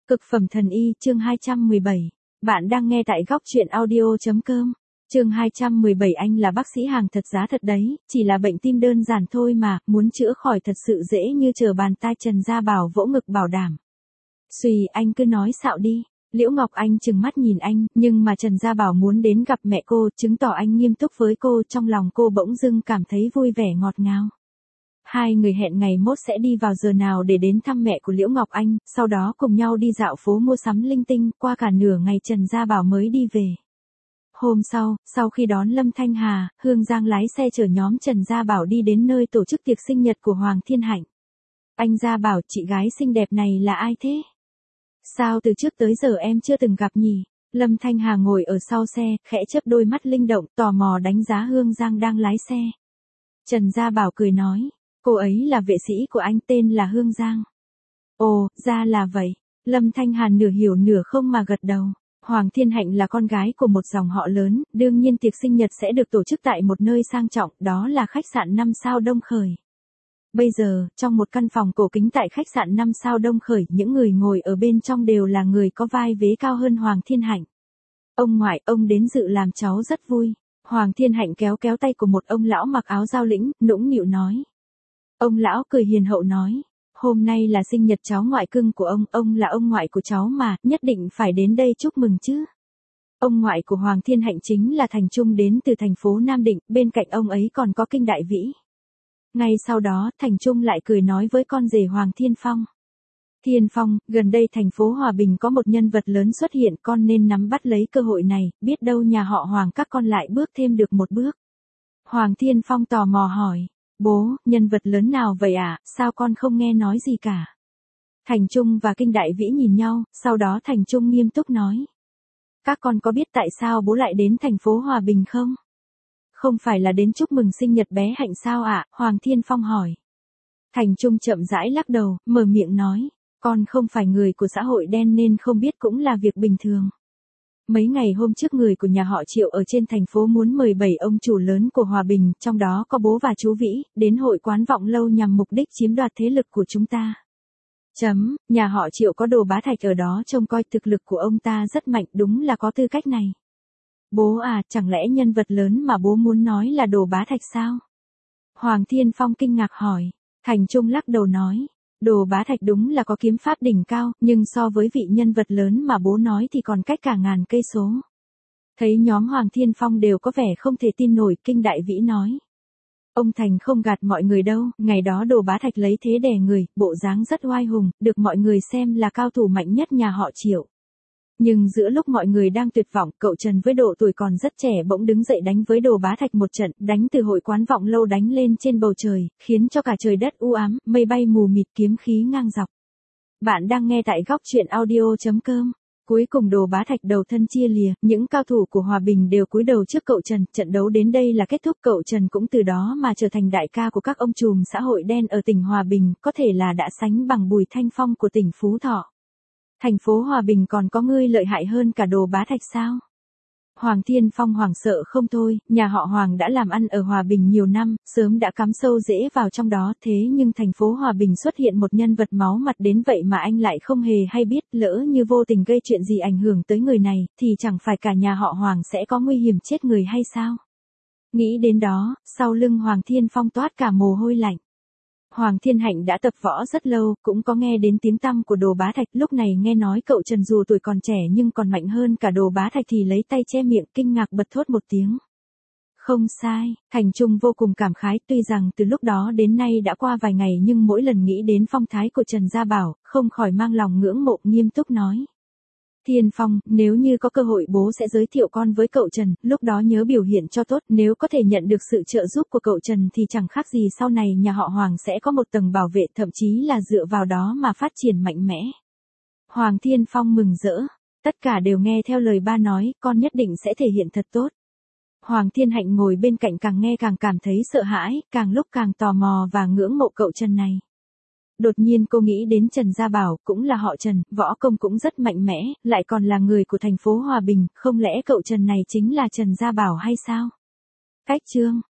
Cực phẩm thần y, chương 217. Bạn đang nghe tại góc truyện audio.com. Chương 217. Anh là bác sĩ hàng thật giá thật đấy, chỉ là bệnh tim đơn giản thôi mà, muốn chữa khỏi thật sự dễ như trở bàn tay. Trần Gia Bảo vỗ ngực bảo đảm. Xùy, anh cứ nói xạo đi. Liễu Ngọc Anh trừng mắt nhìn anh, nhưng mà Trần Gia Bảo muốn đến gặp mẹ cô, chứng tỏ anh nghiêm túc với cô. Trong lòng cô bỗng dưng cảm thấy vui vẻ ngọt ngào. Hai người hẹn ngày mốt sẽ đi vào giờ nào để đến thăm mẹ của Liễu Ngọc Anh, sau đó cùng nhau đi dạo phố mua sắm linh tinh. Qua cả nửa ngày Trần Gia Bảo mới đi về. Hôm sau khi đón Lâm Thanh Hà, Hương Giang lái xe chở nhóm Trần Gia Bảo đi đến nơi tổ chức tiệc sinh nhật của Hoàng Thiên Hạnh. Anh Gia Bảo, chị gái xinh đẹp này là ai thế? Sao từ trước tới giờ em chưa từng gặp nhỉ? Lâm Thanh Hà ngồi ở sau xe, khẽ chớp đôi mắt linh động, tò mò đánh giá Hương Giang đang lái xe. Trần Gia Bảo cười nói, cô ấy là vệ sĩ của anh, tên là Hương Giang. Ồ, ra là vậy. Lâm Thanh Hà nửa hiểu nửa không mà gật đầu. Hoàng Thiên Hạnh là con gái của một dòng họ lớn, đương nhiên tiệc sinh nhật sẽ được tổ chức tại một nơi sang trọng, đó là khách sạn 5 sao Đông Khởi. Bây giờ, trong một căn phòng cổ kính tại khách sạn 5 sao Đông Khởi, những người ngồi ở bên trong đều là người có vai vế cao hơn Hoàng Thiên Hạnh. Ông ngoại, ông đến dự làm cháu rất vui. Hoàng Thiên Hạnh kéo tay của một ông lão mặc áo giao lĩnh, nũng nịu nói. Ông lão cười hiền hậu nói, hôm nay là sinh nhật cháu ngoại cưng của ông là ông ngoại của cháu mà, nhất định phải đến đây chúc mừng chứ. Ông ngoại của Hoàng Thiên Hạnh chính là Thành Trung, đến từ thành phố Nam Định, bên cạnh ông ấy còn có Kinh Đại Vĩ. Ngay sau đó, Thành Trung lại cười nói với con rể Hoàng Thiên Phong. Thiên Phong, gần đây thành phố Hòa Bình có một nhân vật lớn xuất hiện, con nên nắm bắt lấy cơ hội này, biết đâu nhà họ Hoàng các con lại bước thêm được một bước. Hoàng Thiên Phong tò mò hỏi, bố, nhân vật lớn nào vậy ạ, sao con không nghe nói gì cả? Thành Trung và Kinh Đại Vĩ nhìn nhau, sau đó Thành Trung nghiêm túc nói. Các con có biết tại sao bố lại đến thành phố Hòa Bình không? Không phải là đến chúc mừng sinh nhật bé Hạnh sao ạ? Hoàng Thiên Phong hỏi. Thành Trung chậm rãi lắc đầu, mở miệng nói, con không phải người của xã hội đen nên không biết cũng là việc bình thường. Mấy ngày hôm trước người của nhà họ Triệu ở trên thành phố muốn mời 7 ông chủ lớn của Hòa Bình, trong đó có bố và chú Vĩ, đến hội quán Vọng Lâu nhằm mục đích chiếm đoạt thế lực của chúng ta. Nhà họ Triệu có Đồ Bá Thạch ở đó, trông coi thực lực của ông ta rất mạnh, đúng là có tư cách này. Bố à, chẳng lẽ nhân vật lớn mà bố muốn nói là Đồ Bá Thạch sao? Hoàng Thiên Phong kinh ngạc hỏi. Thành Trung lắc đầu nói, Đồ Bá Thạch đúng là có kiếm pháp đỉnh cao, nhưng so với vị nhân vật lớn mà bố nói thì còn cách cả ngàn cây số. Thấy nhóm Hoàng Thiên Phong đều có vẻ không thể tin nổi, Kinh Đại Vĩ nói. Ông Thành không gạt mọi người đâu, ngày đó Đồ Bá Thạch lấy thế đè người, bộ dáng rất oai hùng, được mọi người xem là cao thủ mạnh nhất nhà họ Triệu. Nhưng giữa lúc mọi người đang tuyệt vọng, cậu Trần với độ tuổi còn rất trẻ bỗng đứng dậy đánh với Đồ Bá Thạch một trận, đánh từ hội quán Vọng Lâu đánh lên trên bầu trời, khiến cho cả trời đất u ám, mây bay mù mịt, kiếm khí ngang dọc. Bạn đang nghe tại góc truyện audio.com. Cuối cùng Đồ Bá Thạch đầu thân chia lìa, những cao thủ của Hòa Bình đều cúi đầu trước cậu Trần, trận đấu đến đây là kết thúc. Cậu Trần cũng từ đó mà trở thành đại ca của các ông trùm xã hội đen ở tỉnh Hòa Bình, có thể là đã sánh bằng Bùi Thanh Phong của tỉnh Phú Thọ. Thành phố Hòa Bình còn có ngươi lợi hại hơn cả Đồ Bá Thạch sao? Hoàng Thiên Phong hoảng sợ không thôi, nhà họ Hoàng đã làm ăn ở Hòa Bình nhiều năm, sớm đã cắm sâu rễ vào trong đó, thế nhưng thành phố Hòa Bình xuất hiện một nhân vật máu mặt đến vậy mà anh lại không hề hay biết, lỡ như vô tình gây chuyện gì ảnh hưởng tới người này, thì chẳng phải cả nhà họ Hoàng sẽ có nguy hiểm chết người hay sao? Nghĩ đến đó, sau lưng Hoàng Thiên Phong toát cả mồ hôi lạnh. Hoàng Thiên Hạnh đã tập võ rất lâu, cũng có nghe đến tiếng tăm của Đồ Bá Thạch, lúc này nghe nói cậu Trần dù tuổi còn trẻ nhưng còn mạnh hơn cả Đồ Bá Thạch thì lấy tay che miệng, kinh ngạc bật thốt một tiếng. Không sai, Thành Trung vô cùng cảm khái, tuy rằng từ lúc đó đến nay đã qua vài ngày nhưng mỗi lần nghĩ đến phong thái của Trần Gia Bảo, không khỏi mang lòng ngưỡng mộ, nghiêm túc nói. Thiên Phong, nếu như có cơ hội bố sẽ giới thiệu con với cậu Trần, lúc đó nhớ biểu hiện cho tốt, nếu có thể nhận được sự trợ giúp của cậu Trần thì chẳng khác gì sau này nhà họ Hoàng sẽ có một tầng bảo vệ, thậm chí là dựa vào đó mà phát triển mạnh mẽ. Hoàng Thiên Phong mừng rỡ, tất cả đều nghe theo lời ba nói, con nhất định sẽ thể hiện thật tốt. Hoàng Thiên Hạnh ngồi bên cạnh càng nghe càng cảm thấy sợ hãi, càng lúc càng tò mò và ngưỡng mộ cậu Trần này. Đột nhiên cô nghĩ đến Trần Gia Bảo, cũng là họ Trần, võ công cũng rất mạnh mẽ, lại còn là người của thành phố Hòa Bình, không lẽ cậu Trần này chính là Trần Gia Bảo hay sao? Cách chương